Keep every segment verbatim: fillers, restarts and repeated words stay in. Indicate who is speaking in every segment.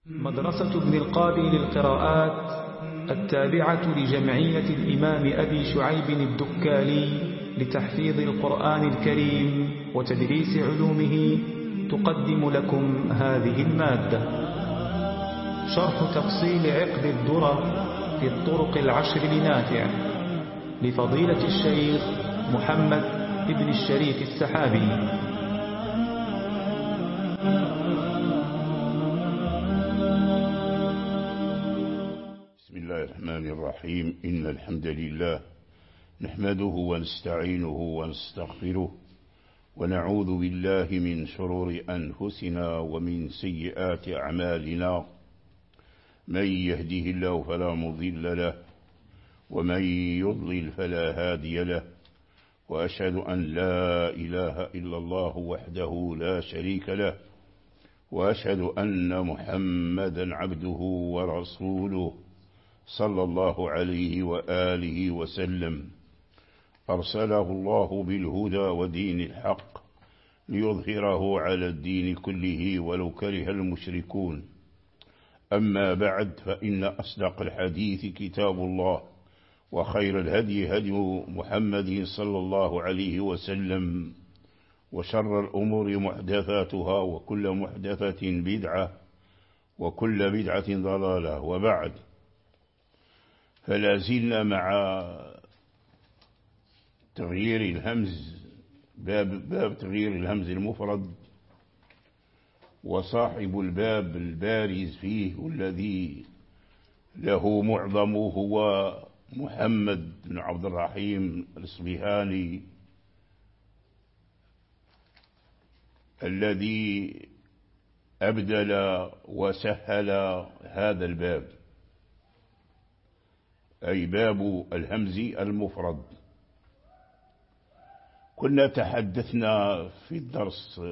Speaker 1: مدرسة ابن القاضي للقراءات التابعة لجمعية الإمام أبي شعيب الدكالي لتحفيظ القرآن الكريم وتدريس علومه تقدم لكم هذه المادة. شرح تفصيل عقد الدرر في الطرق العشر لنافع لفضيلة الشيخ محمد ابن الشريف السحابي.
Speaker 2: بسم الله الرحمن الرحيم. إن الحمد لله نحمده ونستعينه ونستغفره ونعوذ بالله من شرور أنفسنا ومن سيئات أعمالنا. من يهده الله فلا مضل له ومن يضلل فلا هادي له، وأشهد أن لا إله إلا الله وحده لا شريك له، وأشهد أن محمدا عبده ورسوله صلى الله عليه وآله وسلم. أرسله الله بالهدى ودين الحق ليظهره على الدين كله ولو كره المشركون. أما بعد، فإن أصدق الحديث كتاب الله، وخير الهدي هدي محمد صلى الله عليه وسلم، وشر الأمور محدثاتها، وكل محدثة بدعة، وكل بدعة ضلالة. وبعد، فلا زلنا مع تغيير الهمز، باب, باب تغيير الهمز المفرد، وصاحب الباب البارز فيه والذي له معظمه هو محمد بن عبد الرحيم الإصبهاني، الذي أبدل وسهل هذا الباب، أي باب الهمز المفرد. كنا تحدثنا في الدرس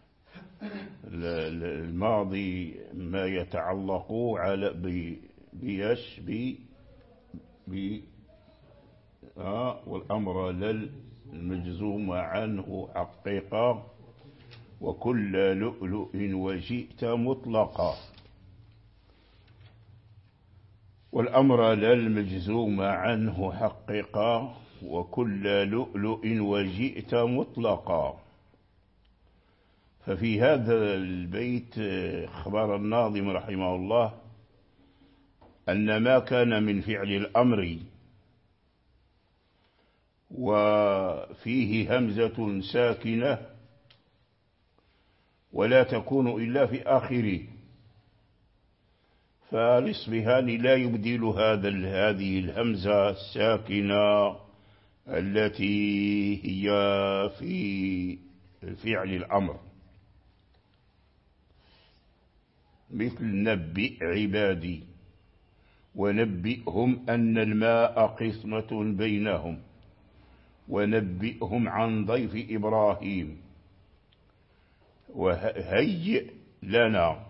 Speaker 2: الماضي ما يتعلق على بيش بي بي آه والأمر للمجزوم عنه حقيقة، وكل لؤلؤ وجئت مطلقا. والأمر للمجزوم عنه حقيقة وكل لؤلؤ وجئت مطلقا. ففي هذا البيت أخبر الناظم رحمه الله أن ما كان من فعل الأمر وفيه همزة ساكنة ولا تكون إلا في آخره، فالإصبهاني لا يبدل هذا هذه الهمزة الساكنة التي هي في فعل الأمر، مثل نبئ عبادي ونبئهم أن الماء قسمة بينهم ونبئهم عن ضيف إبراهيم وهيئ لنا.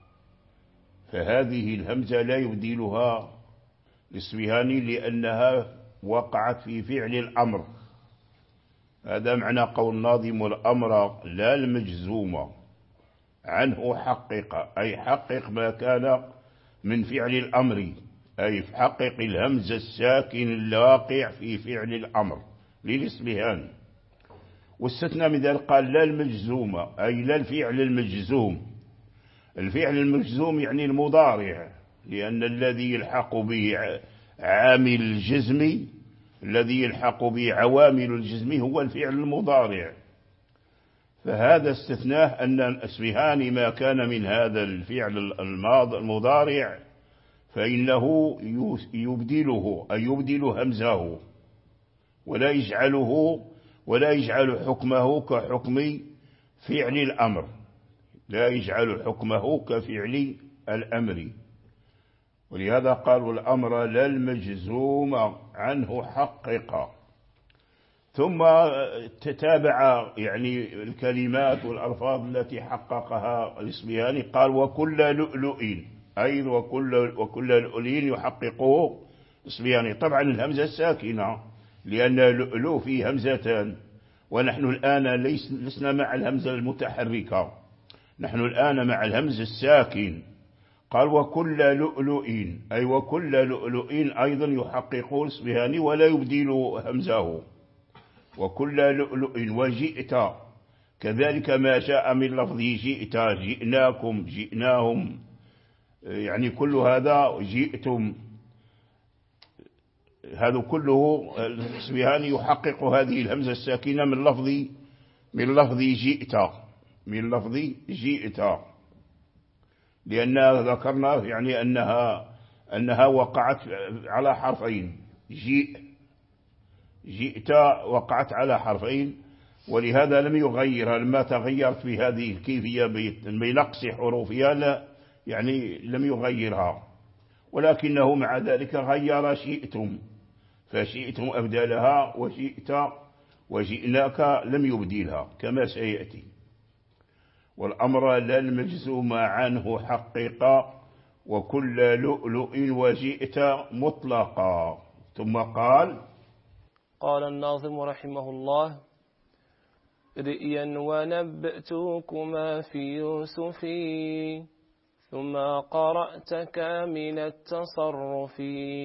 Speaker 2: فهذه الهمزة لا يبدلها الإصبهاني لأنها وقعت في فعل الأمر. هذا معنى قول الناظم: الأمر لا المجزوم عنه حقق، أي حقق ما كان من فعل الأمر، أي حقق الهمزة الساكن الواقع في فعل الأمر للإصبهاني. واستثنى من ذلك قال لا المجزوم، أي لا الفعل المجزوم. الفعل المجزوم يعني المضارع، لأن الذي يلحق به عامل الجزم، الذي يلحق به عوامل الجزم هو الفعل المضارع. فهذا استثناه أن الإصبهاني ما كان من هذا الفعل المضارع فإنه يبدله، أي يبدل همزه، ولا يجعله ولا يجعل حكمه كحكم فعل الأمر، لا يجعل حكمه كفعل الأمر. ولهذا قالوا الأمر لا المجزوم عنه حقق. ثم تتابع يعني الكلمات والألفاظ التي حققها الإصبهاني، قال وكل لؤلؤ، أي وكل وكل لؤلؤ يحققه الإصبهاني. طبعا الهمزة الساكنة، لأن لؤلؤ فيه همزتان، ونحن الآن لسنا مع الهمزة المتحركة، نحن الآن مع الهمز الساكن. قال وكل لؤلؤ، أي وكل لؤلؤ أيضا يحقق الإصبهاني ولا يبدل همزه، وكل لؤلؤ. وجئت كذلك ما جاء من لفظه جئت، جئناكم، جئناهم، يعني كل هذا جئتم، هذا كله الإصبهاني يحقق هذه الهمزة الساكنة من لفظ من لفظ جئت، من لفظ جئت، لأنها ذكرنا يعني أنها أنها وقعت على حرفين، جئ جئت وقعت على حرفين، ولهذا لم يغيرها لما تغيرت في هذه الكيفية بنقص حروفها، لا يعني لم يغيرها، ولكنه مع ذلك غير شئتم، فشئتم أبدلها، وشئت وجئناك لم يبدلها كما سيأتي. والأمر لا المجزوم عنه حقيقا، وكل لؤلؤ وجئت مطلقا. ثم قال
Speaker 3: قال الناظم رحمه الله: رئيا ونبأتكما في يوسف، ثم قرأت كامل التصرف.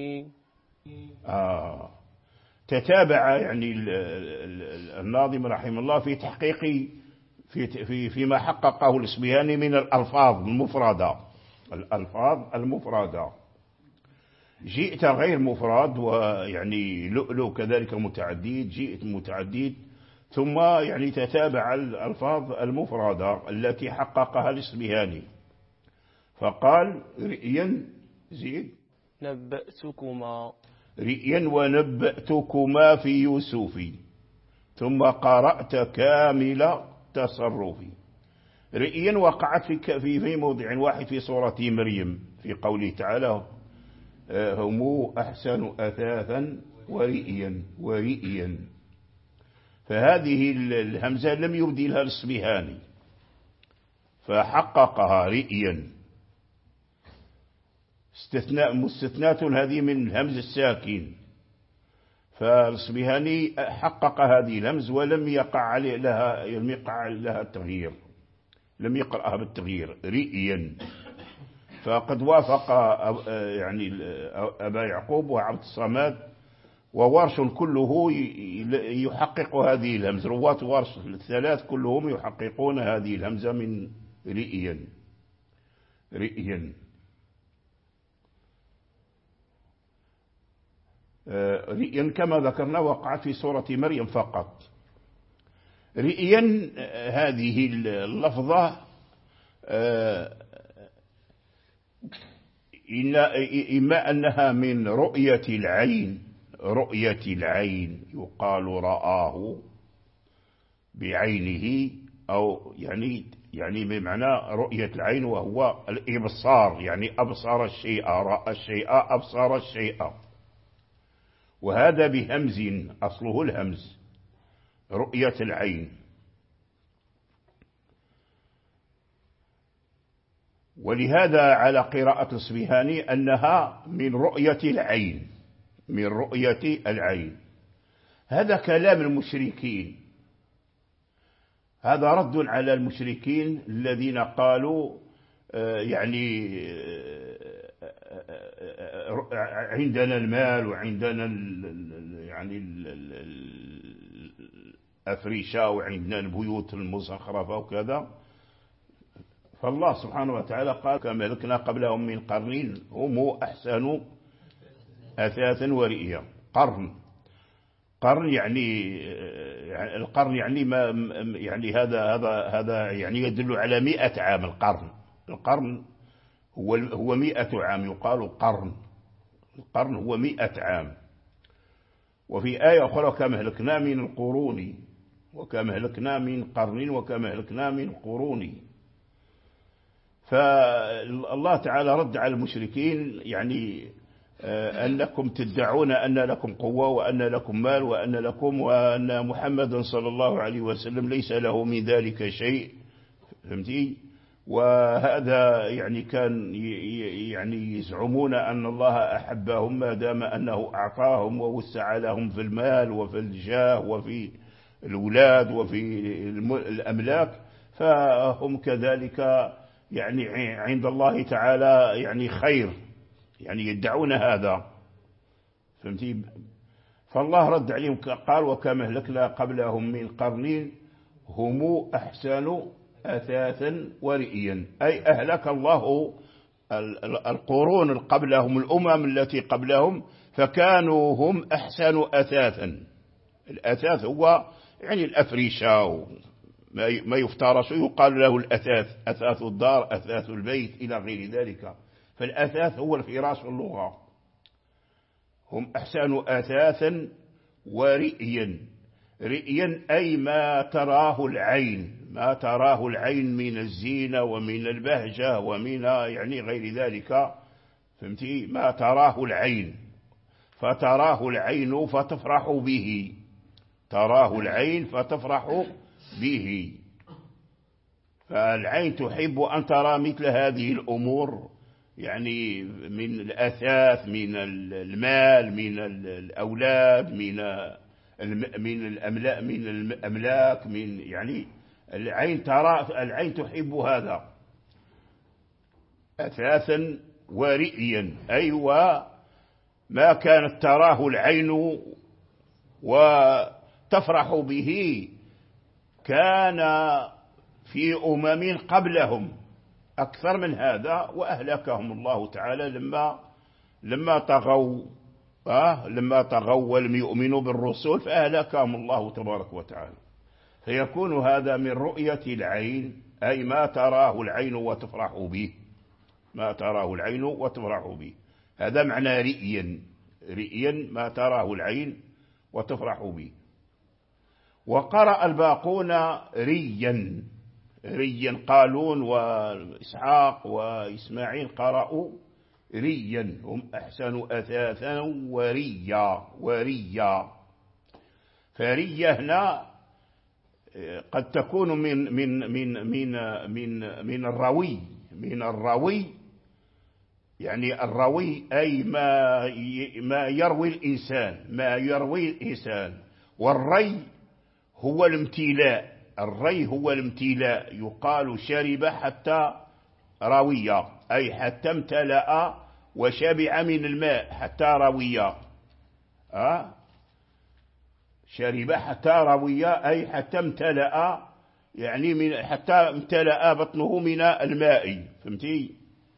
Speaker 2: آه تتابع يعني الناظم رحمه الله في تحقيق في في فيما حققه الإصبهاني من الألفاظ المفردة، الألفاظ المفردة. جئت غير مفرد، ويعني لؤلؤ كذلك متعدد، جئت متعدد، ثم يعني تتابع الألفاظ المفردة التي حققها الإصبهاني. فقال رئيا زيد
Speaker 3: نبأتكما،
Speaker 2: رئيا ونبأتكما في يوسف، ثم قرأت كامل تصرفي. رئيا وقعت في في موضع واحد في سورة مريم في قوله تعالى: هم أحسن أثاثا ورئيا ورئيا، فهذه الهمزة لم يبدلها الإصبهاني فحققها رئيا، استثناء مستثنات هذه من الهمز الساكن، فالإصبهاني حقق هذه الهمز ولم يقع عليه لها لم يقع لها التغيير، لم يقرأها بالتغيير رئيا. فقد وافق يعني أبا يعقوب وعبد الصمد وورش كله يحقق هذه الهمز، رواة ورش الثلاث كلهم يحققون هذه الهمزة من رئيا رئيا. رئيا كما ذكرنا وقعت في سورة مريم فقط. رئيا هذه اللفظة إما أنها من رؤية العين، رؤية العين يقال رآه بعينه، أو يعني يعني بمعنى رؤية العين وهو الإبصار، يعني أبصر الشيء، رأى الشيء، أبصر الشيء، وهذا بهمز أصله الهمز، رؤية العين. ولهذا على قراءة الإصبهاني أنها من رؤية العين، من رؤية العين. هذا كلام المشركين، هذا رد على المشركين الذين قالوا يعني عندنا المال وعندنا يعني الأفريشة وعندنا البيوت المزخرفة وكذا. فالله سبحانه وتعالى قال: كما هلكنا قبلهم من قرن هم أحسن أثاثا ورئيا. قرن قرن يعني القرن يعني ما يعني هذا هذا هذا يعني يدل على مئة عام. القرن القرن هو هو مئة عام، يقال قرن، القرن هو مئة عام. وفي آية أخرى: كما هلكنا من القرون، وكما هلكنا من قرن، وكما هلكنا من قرون. فالله تعالى رد على المشركين يعني أنكم تدعون أن لكم قوة وأن لكم مال وأن لكم وأن محمدا صلى الله عليه وسلم ليس له من ذلك شيء، فهمتي؟ وهذا يعني كان يعني يزعمون أن الله أحبهم ما دام أنه أعطاهم ووسع لهم في المال وفي الجاه وفي الأولاد وفي الأملاك، فهم كذلك يعني عند الله تعالى يعني خير، يعني يدعون هذا، فهمتي؟ فالله رد عليهم قال وكما أهلكنا قبلهم من قرن هم أحسن أثاثا ورئيا، أي أهلك الله القرون قبلهم، الأمم التي قبلهم، فكانوا هم أحسن أثاثا. الأثاث هو يعني الأفريشة، ما يفترس يقال له الأثاث، أثاث الدار، أثاث البيت، إلى غير ذلك. فالأثاث هو الفراش في اللغة. هم أحسن أثاثا ورئيا. رئيا أي ما تراه العين، ما تراه العين من الزينة ومن البهجة ومن يعني غير ذلك، فهمتي؟ ما تراه العين، فتراه العين فتفرح به، تراه العين فتفرح به. فالعين تحب أن ترى مثل هذه الأمور، يعني من الأثاث، من المال، من الأولاد، من من الأملاك، من الأملاك، من يعني العين ترى، العين تحب هذا. أثاثا ورئيا أيوة ما كانت تراه العين وتفرح به كان في أمم قبلهم أكثر من هذا، وأهلكهم الله تعالى لما لما طغوا آه لما طغوا ولم يؤمنوا بالرسل، فأهلكهم الله تبارك وتعالى. فيكون هذا من رؤية العين، أي ما تراه العين وتفرح به، ما تراه العين وتفرح به، هذا معنى رئيا. رئيا ما تراه العين وتفرح به. وقرأ الباقون ريا، ريا قالون وإسحاق وإسماعيل قرأوا ريا، هم أحسن أثاثا وريا. وريا فريا هنا قد تكون من من من من من من الروي، من الروي يعني الروي أي ما ما يروي الإنسان، ما يروي الإنسان. والري هو الامتلاء، الري هو الامتلاء، يقال شرب حتى روي، أي حتى امتلأ وشبع من الماء حتى روي. أه؟ شرب حتى روي أي حتى امتلأ، يعني من حتى امتلأ بطنه من الماء، فهمتي؟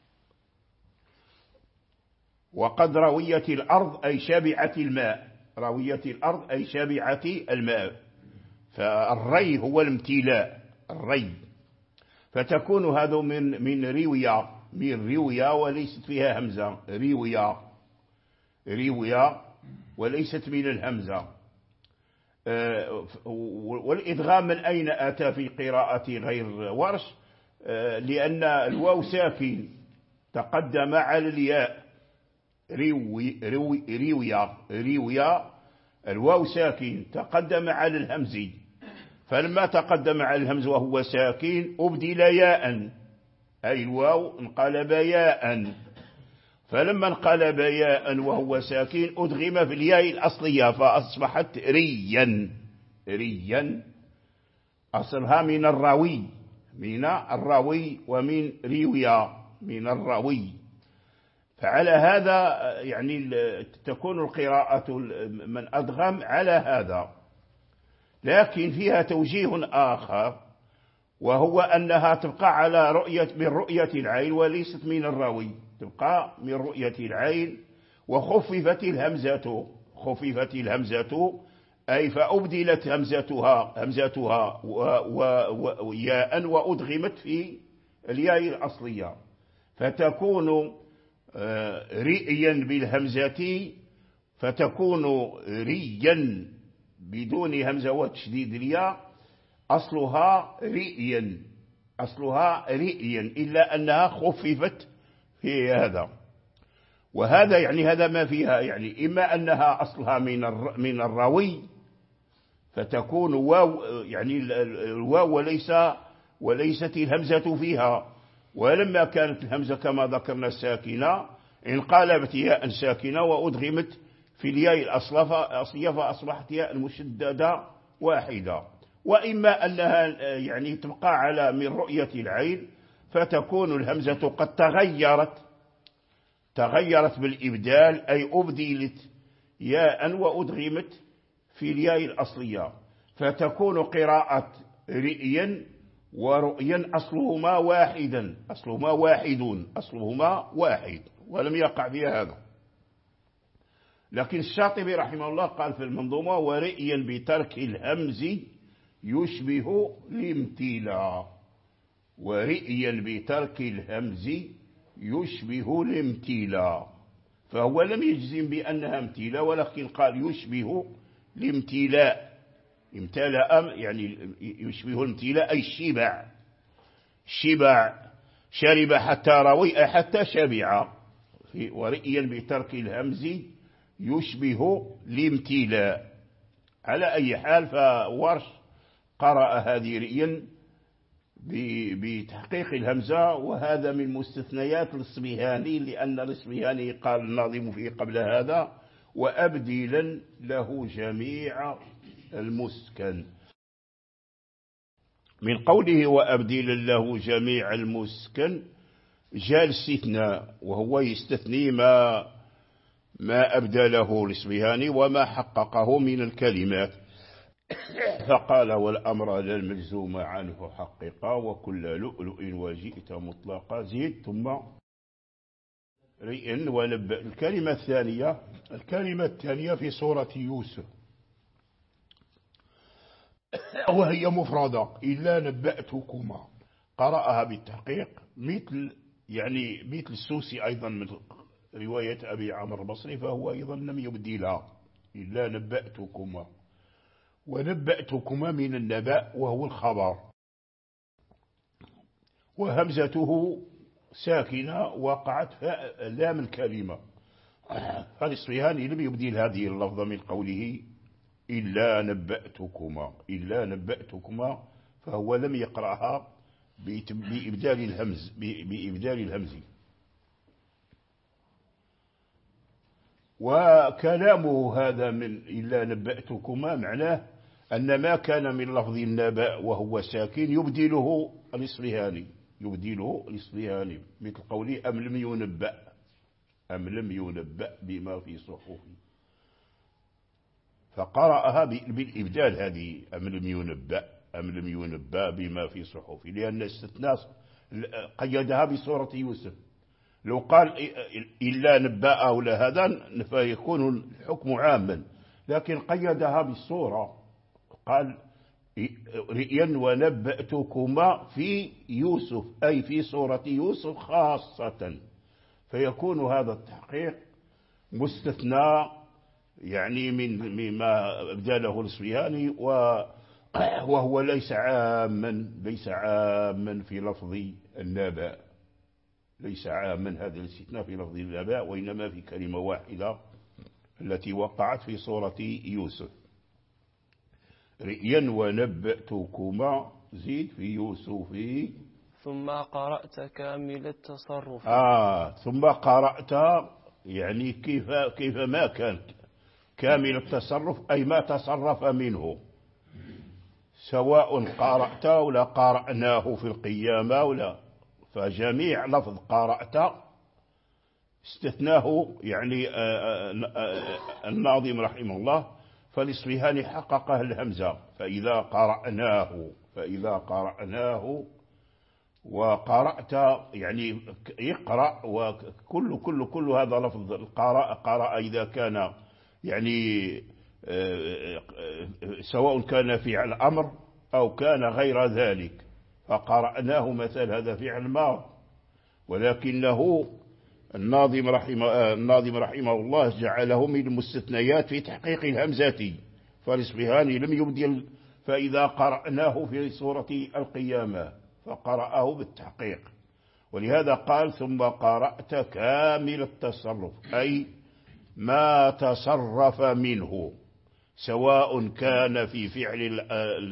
Speaker 2: وقد رويت الأرض أي شبعت الماء، رويت الأرض أي شبعت الماء. فالري هو الامتلاء، الري. فتكون هذا من من ريويا، من ريويا وليست فيها همزة، ريويا ريويا وليست من الهمزة. والإدغام من أين أتى في قراءة غير ورش؟ لأن الواو ساكن تقدم على الياء، ريوي ريوي ريويا ريويا الواو ساكن تقدم على الهمز، فلما تقدم على الهمز وهو ساكن أبدل ياء، أي الواو انقلب ياء، فلما انقلب ياء وهو ساكن أدغم في الياء الأصلية فأصبحت ريا. ريا أصلها من الراوي، من الراوي ومن ريويا، من الراوي. فعلى هذا يعني تكون القراءة من أدغم على هذا. لكن فيها توجيه آخر، وهو أنها تبقى على رؤية، من رؤية العين وليست من الراوي، تبقى من رؤية العين. وخففت الهمزة، خففت الهمزة أي فأبدلت همزتها همزتها وياء وأدغمت في الياء الأصلية، فتكون رئيا بالهمزة، فتكون ريا بدون همزة وتشديد الياء، أصلها رئيا، أصلها رئيا، إلا أنها خففت في هذا. وهذا يعني هذا ما فيها، يعني إما أنها أصلها من من الراوي فتكون واو، يعني الواو وليس وليست الهمزة فيها، ولما كانت الهمزة كما ذكرنا ساكنة انقلبت ياء ساكنة وأدغمت في الياء الأصلية فأصبحت ياء المشددة واحدة. وإما أنها يعني تبقى على من رؤية العين فتكون الهمزة قد تغيرت تغيرت بالإبدال، أي أبدلت ياء وأدغمت في الياء الأصلية، فتكون قراءة رئيا ورؤيا أصلهما واحدا أصلهما واحد أصلهما واحد ولم يقع فيها هذا. لكن الشاطبي رحمه الله قال في المنظومة: ورئيا بترك الهمز يشبه الامتلاء. ورئيا بترك الهمز يشبه الامتلاء، فهو لم يجزم بأنها امتلاء، ولكن قال يشبه الامتلاء. امتلاء يعني يشبه الامتلاء، أي الشبع. شبع شرب حتى روي حتى شبع. ورئيا بترك الهمز يشبه الامتلاء. على أي حال، فورش قرأ هذه رئيا بتحقيق الهمزة، وهذا من مستثنيات الإصبهاني، لأن الإصبهاني قال الناظم فيه قبل هذا: وأبدلا له جميع المسكن. من قوله وأبدلا له جميع المسكن جاء الاستثناء، وهو يستثني ما ما أبدله الإصبهاني وما حققه من الكلمات. فقال: والأمر لا المجزوم عنه حققا، وكل لؤلؤ وجئت مطلقا زيد ثم رئ ونبأ. الكلمة الثانية الكلمة الثانية في سورة يوسف، وهي مفردة: إلا نبأتكما. قرأها بالتحقيق مثل يعني مثل السوسي أيضا من رواية أبي عمرو البصري، فهو أيضا لم يبدلها: إلا نبأتكما. ونبأتكما من النبأ وهو الخبر، وهمزته ساكنة وقعت لام الكلمة. فالإصبهاني لم يبدل هذه اللفظة من قوله إلا نبأتكما إلا نبأتكما، فهو لم يقرأها بإبدال الهمز بإبدال الهمز. وكلامه هذا من إلا نبأتكما معناه أن ما كان من لفظ النبأ وهو ساكن يبدله الإصبهاني يبدله الإصبهاني مثل قوله أم لم ينبأ أم لم ينبأ بما في صحفه، فقرأها بالإبدال هذه أم لم ينبأ أم لم ينبأ بما في صحفه، لأن الاستثناء قيدها بصورة يوسف. لو قال إلا نبأ أو لا هذا فيكون الحكم عاما، لكن قيدها بالصورة، قال رئيا ونبأتكما في يوسف، أي في سورة يوسف خاصة، فيكون هذا التحقيق مستثنى يعني من مما أبدله الإصبهاني، وهو ليس عاما ليس عاما في لفظ النبأ ليس عاما هذا الاستثناء في لفظ النبأ، وإنما في كلمة واحدة التي وقعت في سورة يوسف. رئيا ونبأتكما زيد في يوسف
Speaker 3: ثم قرأت كامل التصرف.
Speaker 2: آه ثم قرأت يعني كيف كيف ما كان كامل التصرف، أي ما تصرف منه، سواء قرأت ولا قرأناه في القيامة ولا، فجميع لفظ قرأت استثناه يعني الناظم رحمه الله. فالإصبهاني حققه الهمزة، فإذا قرأناه فإذا قرأناه وقرأت يعني يقرأ، وكل كل كل هذا لفظ القراءة قرأ إذا كان يعني سواء كان فعل أمر أو كان غير ذلك. فقرأناه مثل هذا فعل ماض، ولكنه الناظم رحمه, الناظم رحمه الله جعله من المستثنيات في تحقيق الهمزة، فالإصبهاني لم يبدل فإذا قرأناه في سورة القيامة فقرأه بالتحقيق، ولهذا قال ثم قرأت كامل التصرف، أي ما تصرف منه، سواء كان في فعل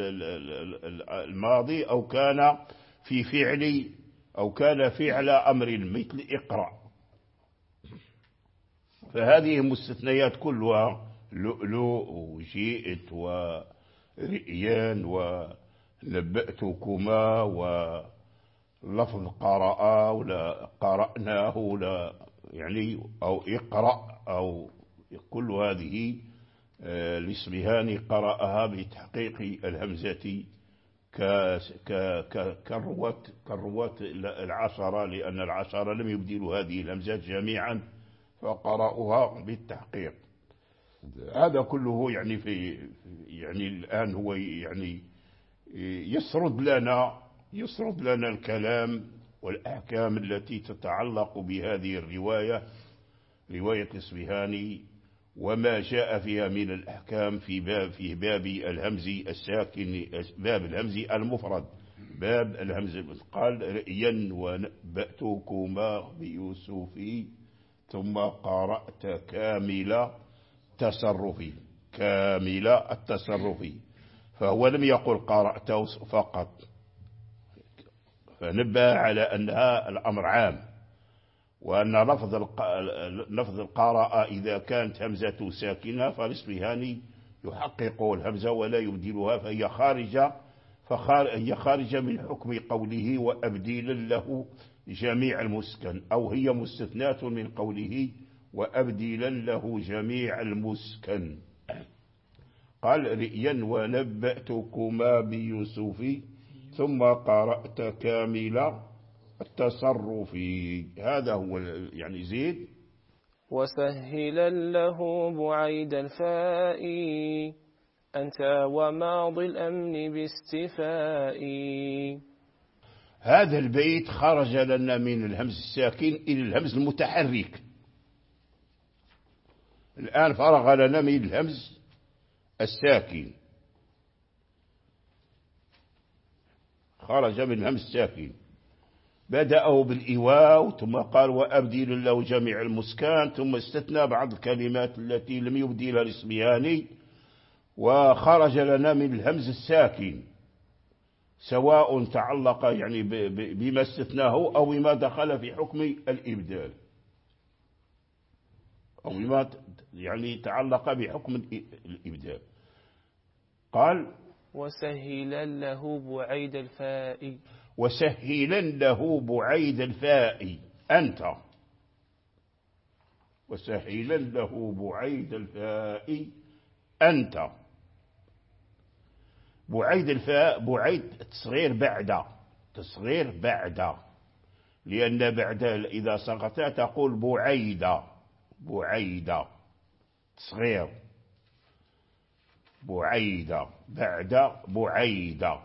Speaker 2: الماضي أو كان في فعل أو كان فعل أمر مثل اقرأ. فهذه مستثنيات كلها لؤلؤ وجئت ورئيان ونبأتكما لفظ قرأ ولا قرأناه ولا يعني أو اقرأ أو كل هذه الإصبهاني قرأها بتحقيق الهمزة كالرواة كالرواة العشرة، لأن العشرة لم يبدلوا هذه الهمزات جميعا فقرأوها بالتحقيق. هذا كله يعني في يعني الآن هو يعني يسرد لنا يسرد لنا الكلام والأحكام التي تتعلق بهذه الرواية، رواية الإصبهاني، وما جاء فيها من الأحكام في باب في باب الهمز الساكن، باب الهمز المفرد، باب الهمز. قال رئيا ونبأتكما بيوسف ثم قرأت كامل تصرفي، كامل التصرف، فهو لم يقل قرأت فقط، فنبه على أنها الأمر عام، وأن لفظ لفظ القراءة إذا كانت همزة ساكنة فالإصبهاني يحقق الهمزة ولا يبدلها، فهي خارجة فهي خارجة من حكم قوله وأبديلا له جميع المسكن، أو هي مستثنات من قوله وأبديلا له جميع المسكن. قال رئيا ونبأتكما بيوسف ثم قرأت كامل التصرف. هذا هو يعني زيد.
Speaker 3: وسهلا له بعيد الفاء أنت وماضي الأمن باستفاء.
Speaker 2: هذا البيت خرج لنا من الهمز الساكن إلى الهمز المتحرك. الآن فرغ لنا من الهمز الساكن، خرج من الهمز الساكن، بدأه بالإيواء ثم قال وأبدل له جميع المسكان، ثم استثنى بعض الكلمات التي لم يبدلها الإصبهاني، وخرج لنا من الهمز الساكن سواء تعلق يعني بما استثناه أو بما دخل في حكم الإبدال، أو بما يعني تعلق بحكم الإبدال. قال
Speaker 3: وسهلا له بعيد الفاء،
Speaker 2: وسهلا له بعيد الفاء أنت، وسهلا له بعيد الفاء أنت. بعيد الفاء، بعيد تصغير بعد، تصغير بعد، لأن بعد إذا سقطت تقول بعيدة، بعيدة تصغير، بعيدة بعد بعيدة،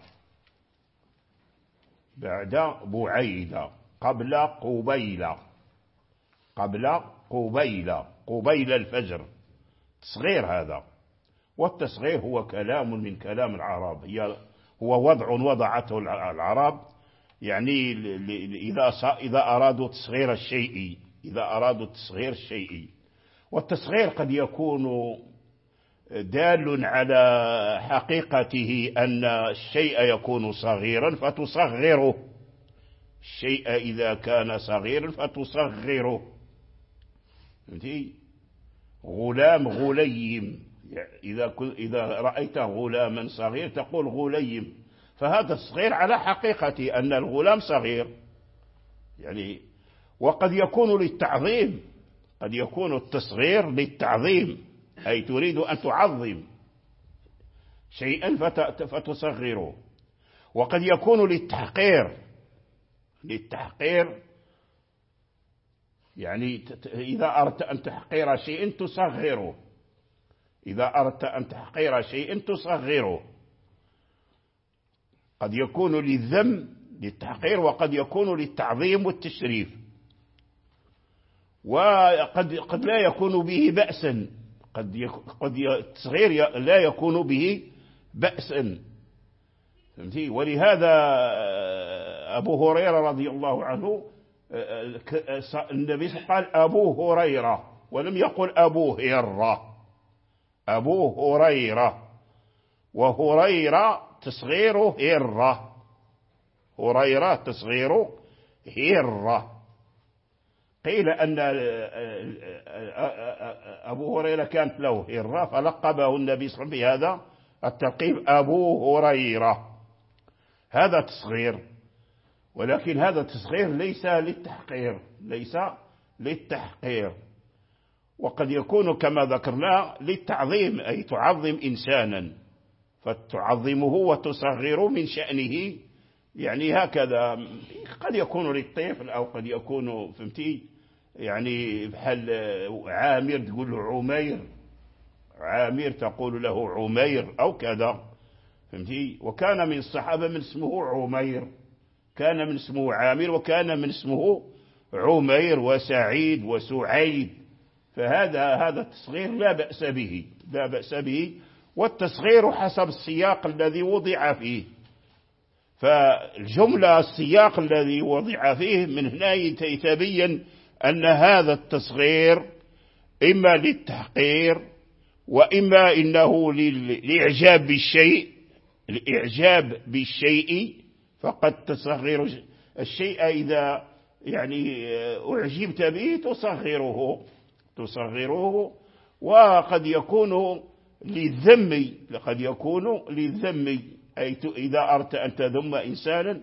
Speaker 2: بعد بعيدة، قبل قبيلة، قبل قبيلة، قبيل الفجر، تصغير. هذا والتصغير هو كلام من كلام العرب، هي هو وضع وضعته العرب يعني إذا إذا أرادوا تصغير الشيء، إذا أرادوا تصغير الشيء. والتصغير قد يكون دال على حقيقته أن الشيء يكون صغيرا فتصغره، الشيء إذا كان صغيرا فتصغره. غلام غليم، إذا إذا رأيت غلاما صغير تقول غليم، فهذا الصغير على حقيقة أن الغلام صغير يعني. وقد يكون للتعظيم، قد يكون التصغير للتعظيم، أي تريد أن تعظم شيئا فتصغره. وقد يكون للتحقير، للتحقير يعني إذا أردت أن تحقير شيء تصغره، إذا أردت أن تحقير شيء تصغره. قد يكون للذم للتحقير، وقد يكون للتعظيم والتشريف، وقد قد لا يكون به بأسا، قد قد التصغير لا يكون به بأسا. فهمتي؟ ولهذا أبو هريرة رضي الله عنه النبي قال أبو هريرة ولم يقل أبو هرة، أبو هريرة، وهريرة تصغيره هرة، هريرة تصغيره هرة. قيل أن أبو هريرة كانت له هرة فلقبه النبي صلى الله عليه وسلم بهذا التلقيب أبو هريرة، هذا تصغير. ولكن هذا التصغير ليس للتحقير، ليس للتحقير، وقد يكون كما ذكرنا للتعظيم، أي تعظم إنسانا فتعظمه وتصغر من شأنه، يعني هكذا. قد يكون للطفل أو قد يكون فهمتي، يعني بحال عامر تقول له عمير، عامر تقول له عمير أو كذا، فهمتي. وكان من الصحابة من اسمه عمير، كان من اسمه عامر وكان من اسمه عمير وسعيد وسعيد. فهذا هذا التصغير لا بأس به، لا بأس به، والتصغير حسب السياق الذي وضع فيه. فالجملة السياق الذي وضع فيه من هنا يتبين أن هذا التصغير إما للتحقير وإما إنه للإعجاب بالشيء، الإعجاب بالشيء، فقد تصغر الشيء إذا يعني أعجبت به تصغره تصغره وقد يكون للذم، قد يكون للذم، أي إذا أردت أن تذم إنسانا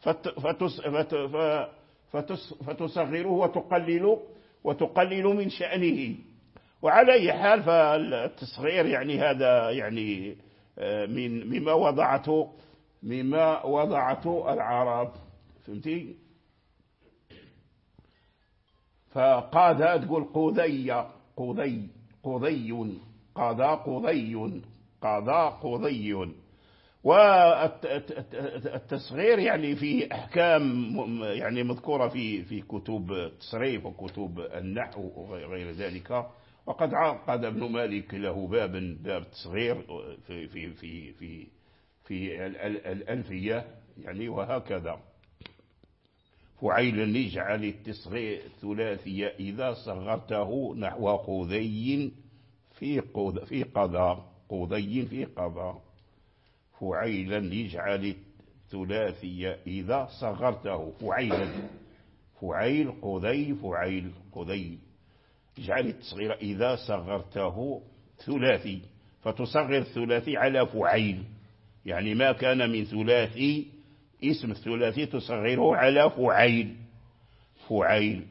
Speaker 2: فتصغره وتقلل وتقلل من شأنه. وعلى أي حال فالتصغير يعني هذا يعني من مما وضعته مما وضعته العرب، فهمتي. فقاد تقول قضي قضي قضي قضى قضي قضى قضي. والتصغير يعني في أحكام يعني مذكورة في في كتب التصريف وكتب النحو وغير ذلك. وقد عقد ابن مالك له بابا باب التصغير في في في في في الألفية يعني. وهكذا فعيل يجعل التصغير ثلاثية إذا صغرته نحو قضي في قض في قضاء قضي في قضاء. فعيلا يجعل الثلاثية إذا صغرته، فعيلا فعيل قضي فعيل قضي، اجعل التصغير إذا صغرته ثلاثي، فتصغر الثلاثي على فعيل، يعني ما كان من ثلاثي اسم الثلاثي تصغره على فعيل فعيل.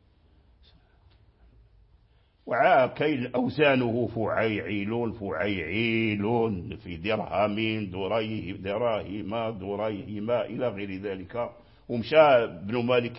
Speaker 2: وعاكيل أوزانه فعيعيلون فعيعيلون في درهم دريه دراهما دريهما إلى غير ذلك. ومشى ابن مالك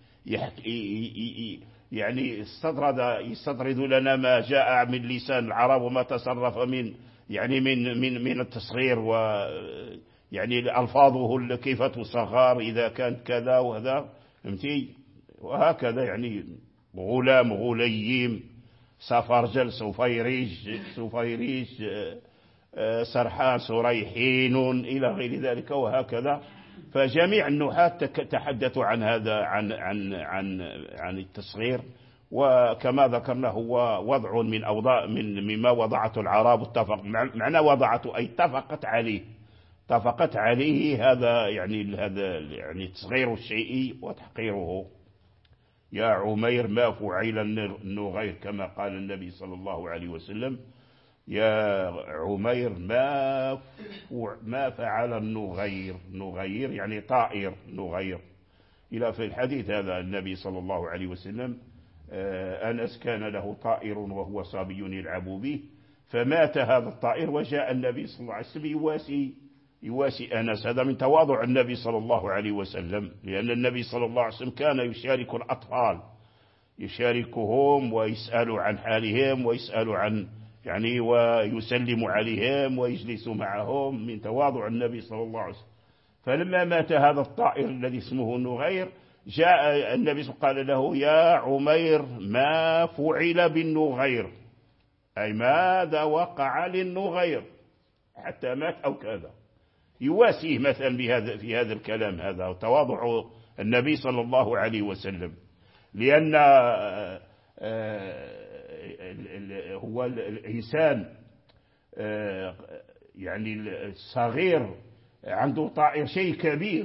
Speaker 2: يحكي يعني يستطرد يستطرد لنا ما جاء من لسان العرب وما تصرف من يعني من من من التصغير، و يعني ألفاظه كيف تصغر إذا كانت كذا وهذا، فهمتي. وهكذا يعني غلام غليم سفرجل سفيريج سفيريج سرحان سريحين إلى غير ذلك وهكذا. فجميع النحاة تحدثوا عن هذا عن عن عن عن التصغير. وكما ذكرنا هو وضع من أوضاع من مما وضعته العرب، اتفق معنى وضعته أي اتفقت عليه اتفقت عليه. هذا يعني هذا يعني تصغير الشيء وتحقيره. يا عمير ما فعل النغير كما قال النبي صلى الله عليه وسلم، يا عمير ما ما فعل النغير، نغير يعني طائر نغير. إلى في الحديث هذا النبي صلى الله عليه وسلم أنس كان له طائر وهو صبي يلعب به، فمات هذا الطائر وجاء النبي صلى الله عليه وسلم يواسي يواسي أنس. هذا من تواضع النبي صلى الله عليه وسلم، لأن النبي صلى الله عليه وسلم كان يشارك الأطفال يشاركهم ويسأل عن حالهم ويسأل عن يعني ويسلم عليهم ويجلس معهم، من تواضع النبي صلى الله عليه وسلم. فلما مات هذا الطائر الذي اسمه النغير جاء النبي قال له يا عمير ما فعل بالنغير، أي ماذا وقع للنغير حتى مات أو كذا، يواسيه مثلا بهذا في هذا الكلام. هذا تواضع النبي صلى الله عليه وسلم، لأن هو الإنسان يعني الصغير عنده طائر شيء كبير،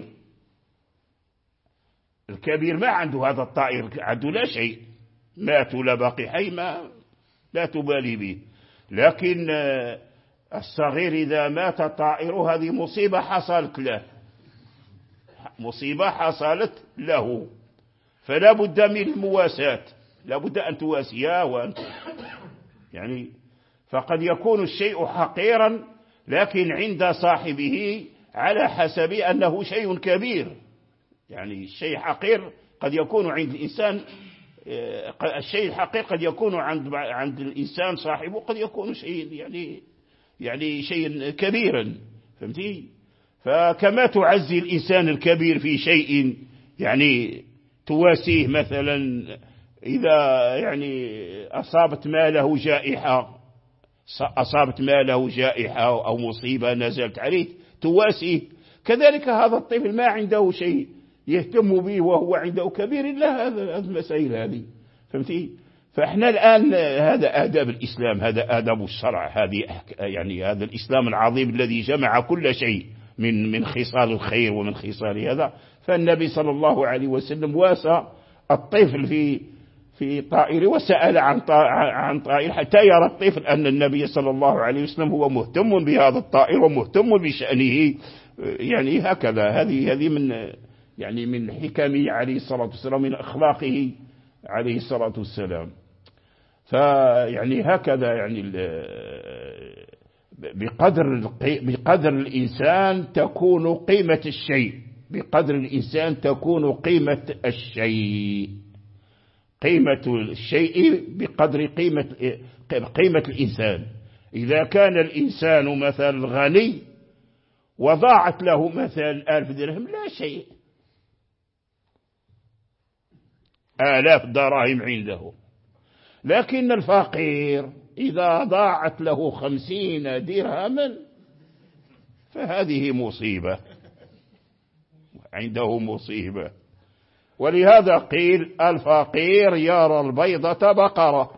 Speaker 2: الكبير ما عنده هذا الطائر، عنده لا شيء، مات ولا باقي حي ما لا تبالي به. لكن الصغير إذا مات طائره هذه مصيبة حصلت له، مصيبة حصلت له، فلا بد من المواساة، لا بد أن تواسياه وأن يعني. فقد يكون الشيء حقيرا لكن عند صاحبه على حسب أنه شيء كبير. يعني الشيء حقير قد يكون عند الإنسان، الشيء الحقير قد يكون عند عند الإنسان صاحبه قد يكون شيء يعني يعني شيء كبيرا، فهمتي؟ فكما تعزي الإنسان الكبير في شيء يعني تواسيه، مثلا إذا يعني أصابت ماله جائحة أصابت ماله جائحة أو مصيبة نزلت عليه تواسيه، كذلك هذا الطفل ما عنده شيء يهتم به وهو عنده كبير إلا هذا المسائل هذه، فهمتي؟ فإحنا الآن هذا آداب الإسلام، هذا آداب الشرع، هذه يعني هذا الإسلام العظيم الذي جمع كل شيء من من خصال الخير ومن خصال هذا. فالنبي صلى الله عليه وسلم واسى الطفل في في طائر وسأل عن عن طائر حتى يرى الطفل أن النبي صلى الله عليه وسلم هو مهتم بهذا الطائر ومهتم بشأنه، يعني هكذا. هذه هذه من يعني من حكمه عليه الصلاة والسلام، من أخلاقه عليه الصلاة والسلام. فيعني هكذا يعني بقدر بقدر الإنسان تكون قيمة الشيء، بقدر الإنسان تكون قيمة الشيء، قيمة الشيء بقدر قيمة قيمة الإنسان. إذا كان الإنسان مثلا غني وضاعت له مثلا ألف درهم لا شيء، آلاف دراهم عنده. لكن الفقير إذا ضاعت له خمسين درهما فهذه مصيبة، عنده مصيبة. ولهذا قيل الفقير يرى البيضة بقرة،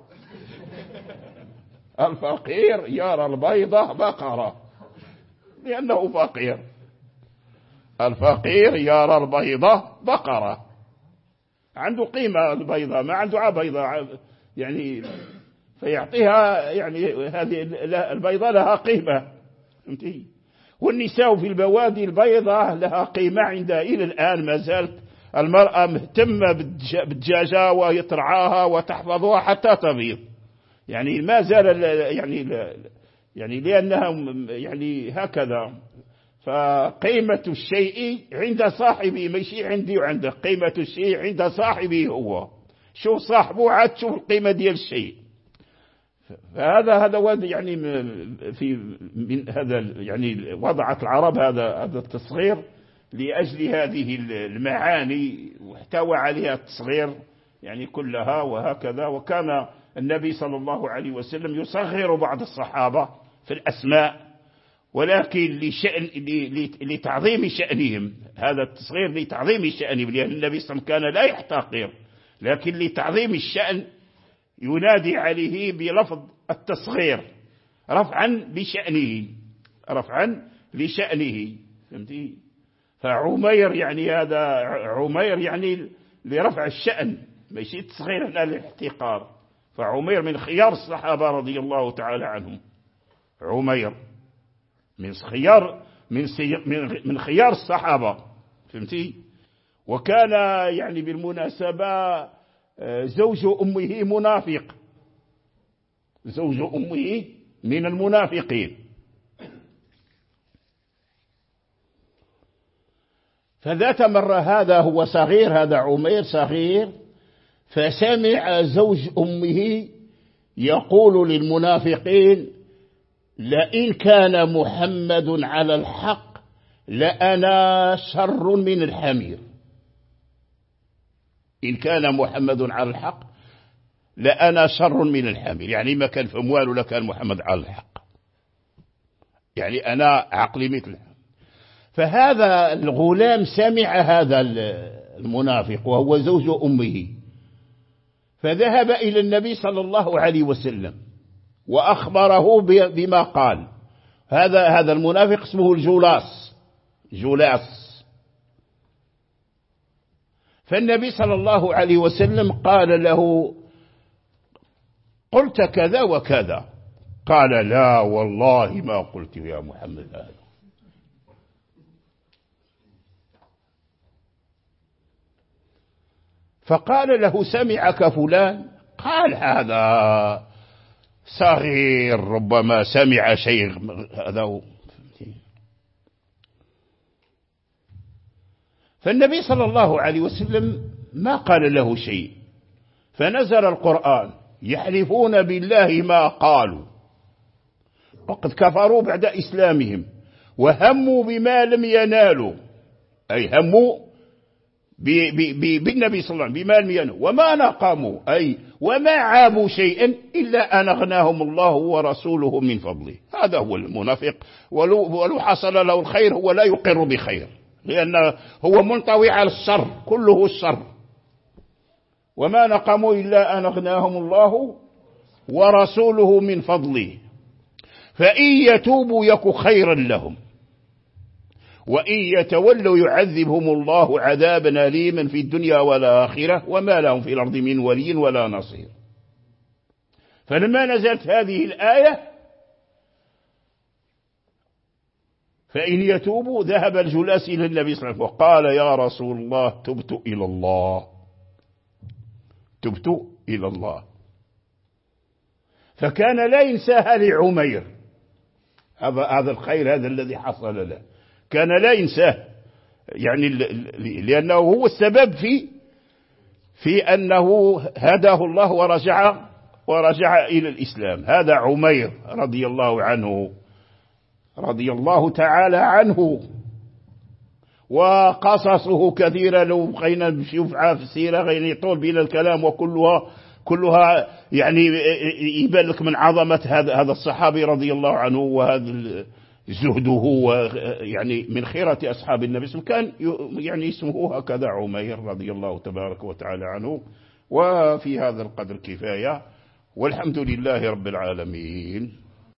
Speaker 2: الفقير يرى البيضة بقرة لأنه فقير، الفقير يرى البيضة بقرة، عنده قيمة البيضة، ما عنده بيضة يعني فيعطيها، يعني هذه البيضة لها قيمة، فهمتي؟ والنساء في البوادي البيضة لها قيمة عندها إلى الآن، ما زالت المرأة مهتمة بالدجاجة ويترعاها وتحفظها حتى تبيض، يعني ما زال يعني يعني لأنها يعني هكذا. فقيمة الشيء عند صاحبه، ماشي عندي وعندك، قيمة الشيء عند صاحبه هو. شوف صاحبه عاد شوف القيمة ديال الشيء. فهذا هذا يعني في من هذا يعني وضعت العرب هذا هذا التصغير لأجل هذه المعاني، واحتوى عليها التصغير يعني كلها وهكذا. وكان النبي صلى الله عليه وسلم يصغر بعض الصحابة في الأسماء، ولكن لشأن لتعظيم شأنهم، هذا التصغير لتعظيم شأنهم، لأن النبي صلى الله عليه وسلم كان لا يحتقر، لكن لتعظيم الشأن ينادي عليه بلفظ التصغير رفعا لشأنه، رفعا لشأنه، فهمتي؟ فعمير يعني هذا عمير يعني لرفع الشأن، ماشي تصغير هنا للاحتقار. فعمير من خيار الصحابة رضي الله تعالى عنهم، عمير من خيار من من خيار الصحابة، فهمتي؟ وكان يعني بالمناسبة زوج أمه منافق، زوج أمه من المنافقين. فذات مرة هذا هو صغير، هذا عمير صغير، فسمع زوج أمه يقول للمنافقين: لئن كان محمد على الحق لأنا شر من الحمير. إن كان محمد على الحق لأنا شر من الحمير، يعني ما كان في أمواله لكان محمد على الحق، يعني أنا عقلي مثله. فهذا الغلام سمع هذا المنافق وهو زوج أمه، فذهب إلى النبي صلى الله عليه وسلم وأخبره بما قال. هذا هذا المنافق اسمه الجلاس، جلاس. فالنبي صلى الله عليه وسلم قال له: قلت كذا وكذا؟ قال: لا والله ما قلت يا محمد هذا. فقال له سمعك فلان؟ قال هذا صغير ربما سمع شيء، هذا هو. فالنبي صلى الله عليه وسلم ما قال له شيء، فنزل القرآن يحلفون بالله ما قالوا وقد كفروا بعد إسلامهم وهموا بما لم ينالوا، أي هموا بالنبي صلى الله عليه وسلم بما لم ينالوا، وما نقموا أي وما عابوا شيئا إلا أن أغناهم الله ورسوله من فضله. هذا هو المنافق، ولو, ولو حصل له الخير هو لا يقر بخير، لأنه هو منطوي على الشر، كله الشر. وما نقموا إلا أن أغناهم الله ورسوله من فضله فإن يتوبوا يك خيرا لهم وإن يتولوا يعذبهم الله عذابا أليما في الدنيا والآخرة وما لهم في الأرض من ولي ولا نصير. فلما نزلت هذه الآية فإن يتوبوا ذهب الجلاس إلى النبي صلى الله عليه وسلم وقال يا رسول الله تبت إلى الله، تبت إلى الله. فكان لا ينساها لعمير، هذا هذا الخير هذا الذي حصل له كان لا ينساه، يعني لأنه هو السبب في في أنه هداه الله ورجع ورجع إلى الإسلام. هذا عمير رضي الله عنه، رضي الله تعالى عنه، وقصصه كثيرة لو بقينا نشوف في السيرة غير يطول بنا الكلام، وكلها كلها يعني يبان لك من عظمة هذا هذا الصحابي رضي الله عنه، وهذا زهده يعني من خيرة أصحاب النبي صلى الله عليه وسلم. كان يعني اسمه هكذا عمير رضي الله تبارك وتعالى عنه. وفي هذا القدر كفاية، والحمد لله رب العالمين.